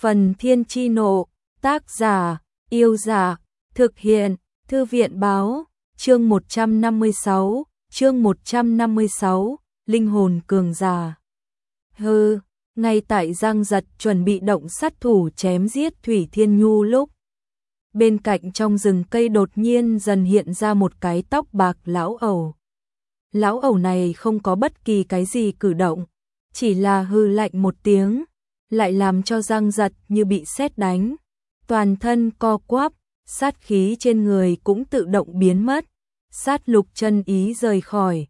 Phần Thiên Chi Nộ, tác giả, Yêu Giả, thực hiện, Thư viện Báo, chương 156, Linh hồn cường giả. Ngay tại Giang Giật chuẩn bị động sát thủ chém giết Thủy Thiên Nhu lúc, bên cạnh trong rừng cây đột nhiên dần hiện ra một cái tóc bạc lão ẩu. Lão ẩu này không có bất kỳ cái gì cử động, chỉ là hừ lạnh một tiếng, lại làm cho Giang Giật như bị sét đánh, toàn thân co quắp, sát khí trên người cũng tự động biến mất, sát lục chân ý rời khỏi.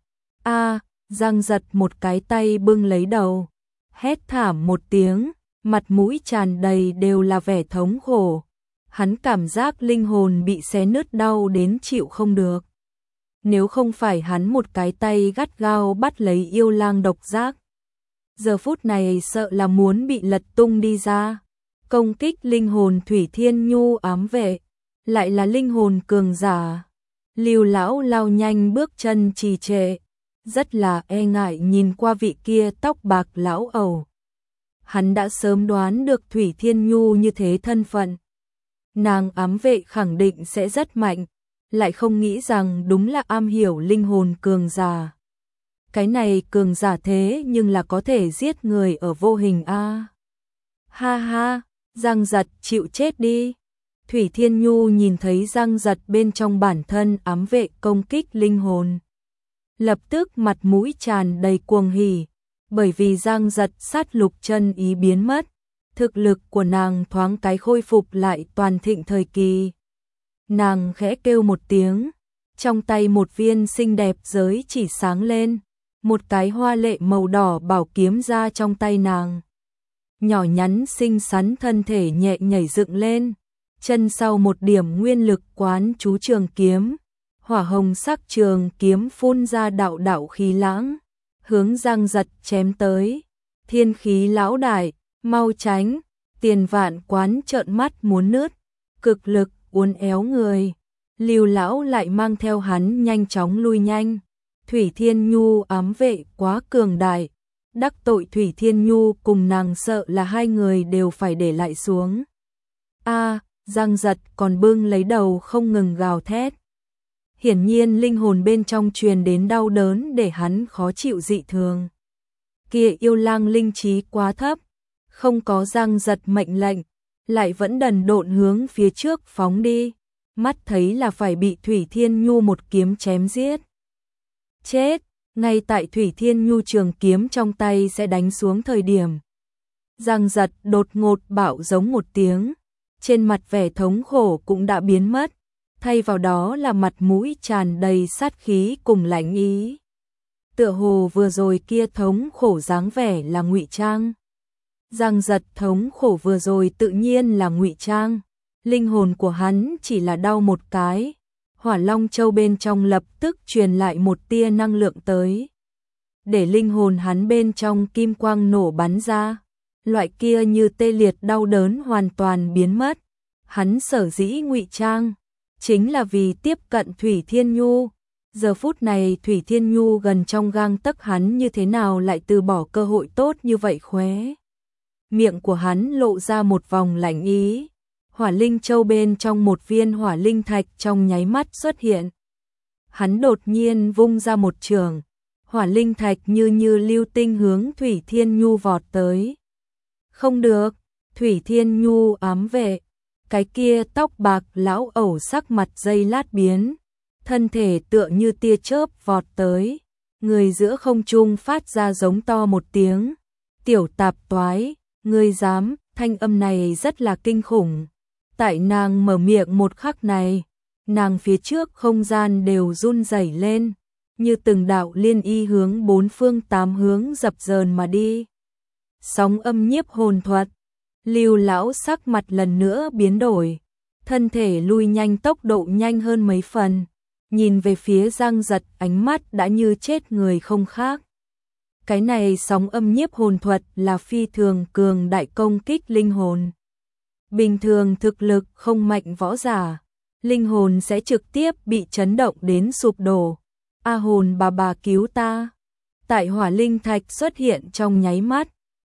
Giang Giật một cái tay bưng lấy đầu, hét thảm một tiếng, mặt mũi tràn đầy đều là vẻ thống khổ. Hắn cảm giác linh hồn bị xé nứt đau đến chịu không được. Nếu không phải hắn một cái tay gắt gao bắt lấy yêu lang độc giác, giờ phút này sợ là muốn bị lật tung đi ra. Công kích linh hồn Thủy Thiên Nhu ám vệ, lại là linh hồn cường giả. Lưu lão lao nhanh bước chân trì trệ, rất là e ngại nhìn qua vị kia tóc bạc lão ẩu. Hắn đã sớm đoán được Thủy Thiên Nhu như thế thân phận, nàng ám vệ khẳng định sẽ rất mạnh, lại không nghĩ rằng đúng là am hiểu linh hồn cường giả. Cái này cường giả thế nhưng là có thể giết người ở vô hình a. Ha ha, Giang Giật chịu chết đi. Thủy Thiên Nhu nhìn thấy Giang Giật bên trong bản thân ám vệ công kích linh hồn, lập tức mặt mũi tràn đầy cuồng hỉ, bởi vì Giang Giật sát lục chân ý biến mất, thực lực của nàng thoáng cái khôi phục lại toàn thịnh thời kỳ. Nàng khẽ kêu một tiếng, trong tay một viên xinh đẹp giới chỉ sáng lên, một cái hoa lệ màu đỏ bảo kiếm ra trong tay nàng. Nhỏ nhắn xinh xắn thân thể nhẹ nhảy dựng lên, chân sau một điểm nguyên lực quán chú trường kiếm, hỏa hồng sắc trường kiếm phun ra đạo đạo khí lãng, hướng Giang Giật chém tới. Thiên khí lão đại, mau tránh! Tiền Vạn Quán trợn mắt muốn nứt, cực lực uốn éo người. Lưu lão lại mang theo hắn nhanh chóng lui nhanh. Thủy Thiên Nhu ám vệ quá cường đại, đắc tội Thủy Thiên Nhu cùng nàng sợ là hai người đều phải để lại xuống. Giang Giật còn bưng lấy đầu không ngừng gào thét. Hiển nhiên linh hồn bên trong truyền đến đau đớn để hắn khó chịu dị thường. Kia yêu lang linh trí quá thấp, không có Giang Giật mệnh lệnh, lại vẫn đần độn hướng phía trước phóng đi, mắt thấy là phải bị Thủy Thiên Nhu một kiếm chém giết. Chết! Ngay tại Thủy Thiên Nhu trường kiếm trong tay sẽ đánh xuống thời điểm, Giang Giật đột ngột bạo giống một tiếng, trên mặt vẻ thống khổ cũng đã biến mất, thay vào đó là mặt mũi tràn đầy sát khí cùng lãnh ý. Tựa hồ vừa rồi kia thống khổ dáng vẻ là ngụy trang. Giang Giật thống khổ vừa rồi tự nhiên là ngụy trang, linh hồn của hắn chỉ là đau một cái. Hỏa Long Châu bên trong lập tức truyền lại một tia năng lượng tới, để linh hồn hắn bên trong kim quang nổ bắn ra, loại kia như tê liệt đau đớn hoàn toàn biến mất. Hắn sở dĩ ngụy trang, chính là vì tiếp cận Thủy Thiên Nhu. Giờ phút này Thủy Thiên Nhu gần trong gang tấc, hắn như thế nào lại từ bỏ cơ hội tốt như vậy khóe. Miệng của hắn lộ ra một vòng lạnh ý. Hỏa Linh Châu bên trong một viên hỏa linh thạch trong nháy mắt xuất hiện. Hắn đột nhiên vung ra một chưởng, hỏa linh thạch như lưu tinh hướng Thủy Thiên Nhu vọt tới. Không được, Thủy Thiên Nhu ám vệ, cái kia tóc bạc lão ẩu sắc mặt giây lát biến, thân thể tựa như tia chớp vọt tới, người giữa không trung phát ra giống to một tiếng. Tiểu tạp toái, ngươi dám! Thanh âm này rất là kinh khủng. Tại nàng mở miệng một khắc này, nàng phía trước không gian đều run rẩy lên, như từng đạo liên y hướng bốn phương tám hướng dập dờn mà đi. Sóng âm nhiếp hồn thuật, Lưu lão sắc mặt lần nữa biến đổi, thân thể lui nhanh tốc độ nhanh hơn mấy phần, nhìn về phía Giang Giật ánh mắt đã như chết người không khác. Cái này sóng âm nhiếp hồn thuật là phi thường cường đại công kích linh hồn. Bình thường thực lực không mạnh võ giả, linh hồn sẽ trực tiếp bị chấn động đến sụp đổ. A hồn bà cứu ta! Tại hỏa linh thạch xuất hiện trong nháy mắt,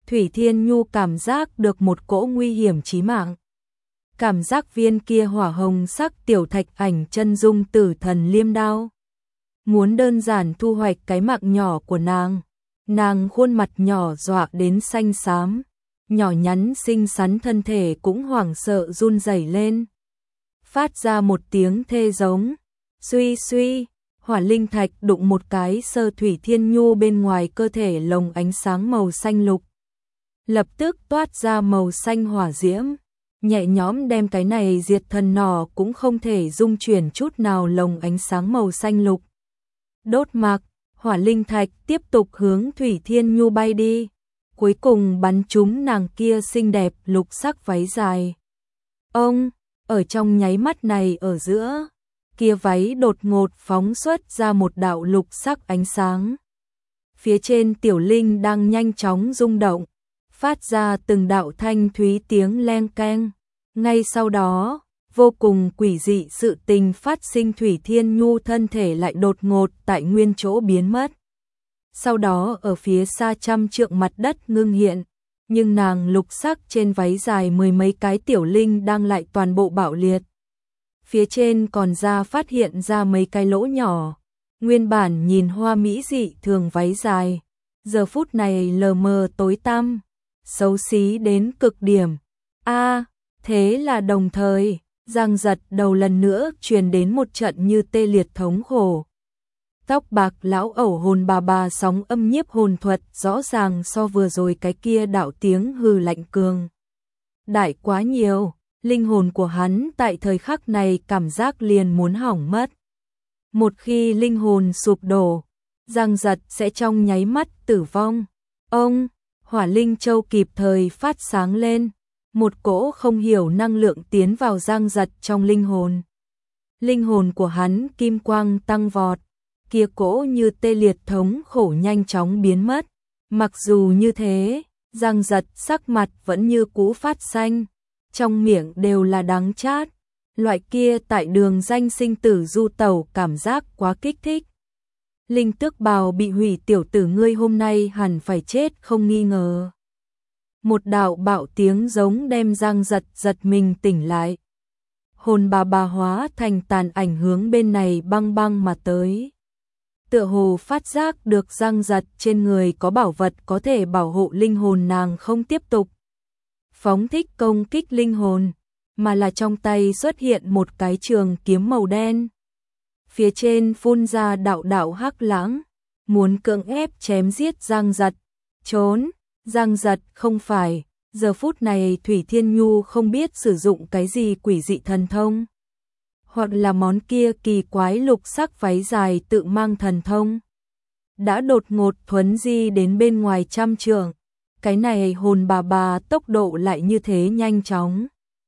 Thủy Thiên Nhu cảm giác được một cỗ nguy hiểm chí mạng. Cảm giác viên kia hỏa hồng sắc tiểu thạch ảnh chân dung tử thần liêm đao. Muốn đơn giản thu hoạch cái mạng nhỏ của nàng. Nàng khuôn mặt nhỏ dọa đến xanh xám. Nhỏ nhắn xinh xắn thân thể cũng hoảng sợ run rẩy lên. Phát ra một tiếng thê giống. Suy suy, hỏa linh thạch đụng một cái sơ Thủy Thiên Nhu bên ngoài cơ thể lồng ánh sáng màu xanh lục. Lập tức toát ra màu xanh hỏa diễm. Nhẹ nhõm đem cái này diệt thần nỏ cũng không thể dung chuyển chút nào lồng ánh sáng màu xanh lục. Đốt mặc, hỏa linh thạch tiếp tục hướng Thủy Thiên Nhu bay đi. Cuối cùng bắn trúng nàng kia xinh đẹp lục sắc váy dài. Ông, ở trong nháy mắt này ở giữa, kia váy đột ngột phóng xuất ra một đạo lục sắc ánh sáng. Phía trên tiểu linh đang nhanh chóng rung động, phát ra từng đạo thanh thúy tiếng leng keng. Ngay sau đó, vô cùng quỷ dị sự tình phát sinh, Thủy Thiên Nhu thân thể lại đột ngột tại nguyên chỗ biến mất. Sau đó ở phía xa trăm trượng mặt đất ngưng hiện, nhưng nàng lục sắc trên váy dài mười mấy cái tiểu linh đang lại toàn bộ bạo liệt. Phía trên còn ra phát hiện ra mấy cái lỗ nhỏ, nguyên bản nhìn hoa mỹ dị thường váy dài, giờ phút này lờ mờ tối tăm, xấu xí đến cực điểm. Thế là đồng thời, Giang Giật đầu lần nữa truyền đến một trận như tê liệt thống khổ. Tóc bạc lão ẩu hồn bà sóng âm nhiếp hồn thuật rõ ràng so vừa rồi cái kia đạo tiếng hừ lạnh cường đại quá nhiều, linh hồn của hắn tại thời khắc này cảm giác liền muốn hỏng mất. Một khi linh hồn sụp đổ, Giang Giật sẽ trong nháy mắt tử vong. Ông, hỏa linh châu kịp thời phát sáng lên, một cỗ không hiểu năng lượng tiến vào Giang Giật trong linh hồn. Linh hồn của hắn kim quang tăng vọt, kia cỗ như tê liệt thống khổ nhanh chóng biến mất. Mặc dù như thế, Giang Giật sắc mặt vẫn như cũ phát xanh, trong miệng đều là đắng chát. Loại kia tại đường danh sinh tử du tẩu cảm giác quá kích thích. Linh tước bào bị hủy, tiểu tử ngươi hôm nay hẳn phải chết không nghi ngờ. Một đạo bạo tiếng giống đem Giang Giật giật mình tỉnh lại. Hồn bà hóa thành tàn ảnh hướng bên này băng băng mà tới. Tựa hồ phát giác được Giang Giật trên người có bảo vật có thể bảo hộ linh hồn, nàng không tiếp tục phóng thích công kích linh hồn, mà là trong tay xuất hiện một cái trường kiếm màu đen. Phía trên phun ra đạo đạo hắc lãng, muốn cưỡng ép chém giết Giang Giật. Trốn, Giang Giật không phải, giờ phút này Thủy Thiên Nhu không biết sử dụng cái gì quỷ dị thần thông, hoặc là món kia kỳ quái lục sắc váy dài tự mang thần thông. Đã đột ngột thuấn di đến bên ngoài trăm trượng, cái này hồn bà tốc độ lại như thế nhanh chóng.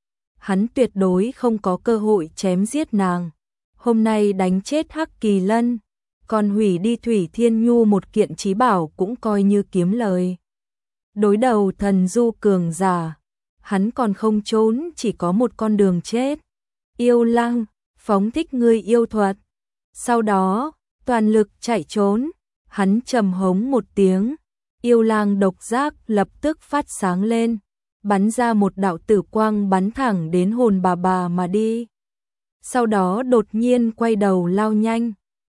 Hắn tuyệt đối không có cơ hội chém giết nàng. Hôm nay đánh chết Hắc Kỳ Lân, còn hủy đi Thủy Thiên Nhu một kiện chí bảo cũng coi như kiếm lời. Đối đầu thần du cường giả, hắn còn không trốn, chỉ có một con đường chết. Yêu lang, phóng thích ngươi yêu thuật. Sau đó, toàn lực chạy trốn, hắn trầm hống một tiếng. Yêu lang độc giác lập tức phát sáng lên, bắn ra một đạo tử quang bắn thẳng đến hồn bà mà đi. Sau đó đột nhiên quay đầu lao nhanh.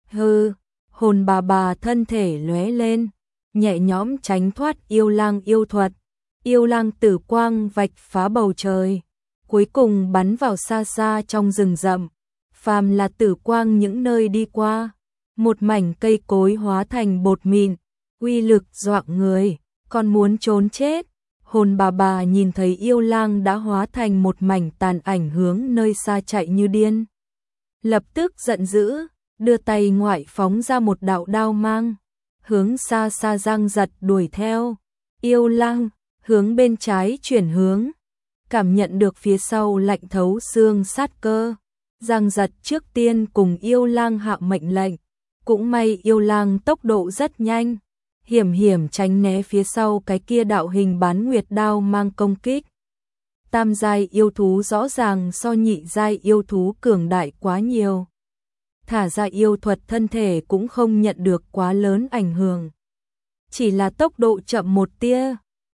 Hồn bà thân thể lóe lên, nhẹ nhõm tránh thoát yêu lang yêu thuật. Yêu lang tử quang vạch phá bầu trời, cuối cùng bắn vào xa xa trong rừng rậm. Phàm là tử quang những nơi đi qua, một mảnh cây cối hóa thành bột mịn, uy lực dọa người, còn muốn trốn chết. Hồn bà nhìn thấy yêu lang đã hóa thành một mảnh tàn ảnh hướng nơi xa chạy như điên. Lập tức giận dữ, đưa tay ngoại phóng ra một đạo đao mang, hướng xa xa Giang Giật đuổi theo. Yêu lang hướng bên trái chuyển hướng, cảm nhận được phía sau lạnh thấu xương sát cơ. Giang Giật trước tiên cùng yêu lang hạ mệnh lệnh, cũng may yêu lang tốc độ rất nhanh, hiểm tránh né phía sau cái kia đạo hình bán nguyệt đao mang công kích. Tam giai yêu thú rõ ràng so nhị giai yêu thú cường đại quá nhiều. Thả ra yêu thuật thân thể cũng không nhận được quá lớn ảnh hưởng. Chỉ là tốc độ chậm một tia,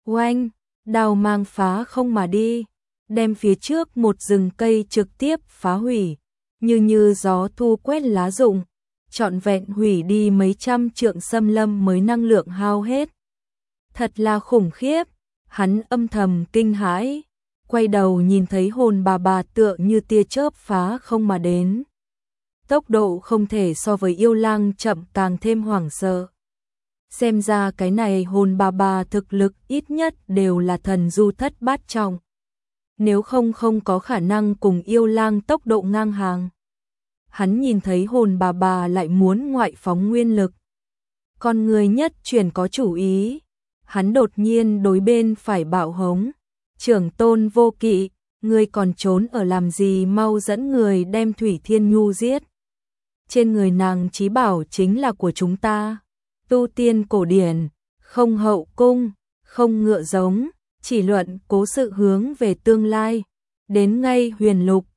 Oanh, đao mang phá không mà đi, đem phía trước một rừng cây trực tiếp phá hủy, như gió thu quét lá rụng, trọn vẹn hủy đi mấy trăm trượng xâm lâm mới năng lượng hao hết. Thật là khủng khiếp, hắn âm thầm kinh hãi, quay đầu nhìn thấy hồn bà tựa như tia chớp phá không mà đến. Tốc độ không thể so với yêu lang chậm, càng thêm hoảng sợ. Xem ra cái này hồn bà thực lực ít nhất đều là thần du thất bát trọng. Nếu không có khả năng cùng yêu lang tốc độ ngang hàng. Hắn nhìn thấy hồn bà lại muốn ngoại phóng nguyên lực. Con người nhất chuyển có chủ ý. Hắn đột nhiên đối bên phải bạo hống. Trưởng tôn Vô Kỵ, ngươi còn trốn ở làm gì, mau dẫn người đem Thủy Thiên Nhu giết. Trên người nàng chí bảo chính là của chúng ta. Tu tiên cổ điển, không hậu cung, không ngựa giống, chỉ luận cố sự hướng về tương lai. Đến ngay huyền lục,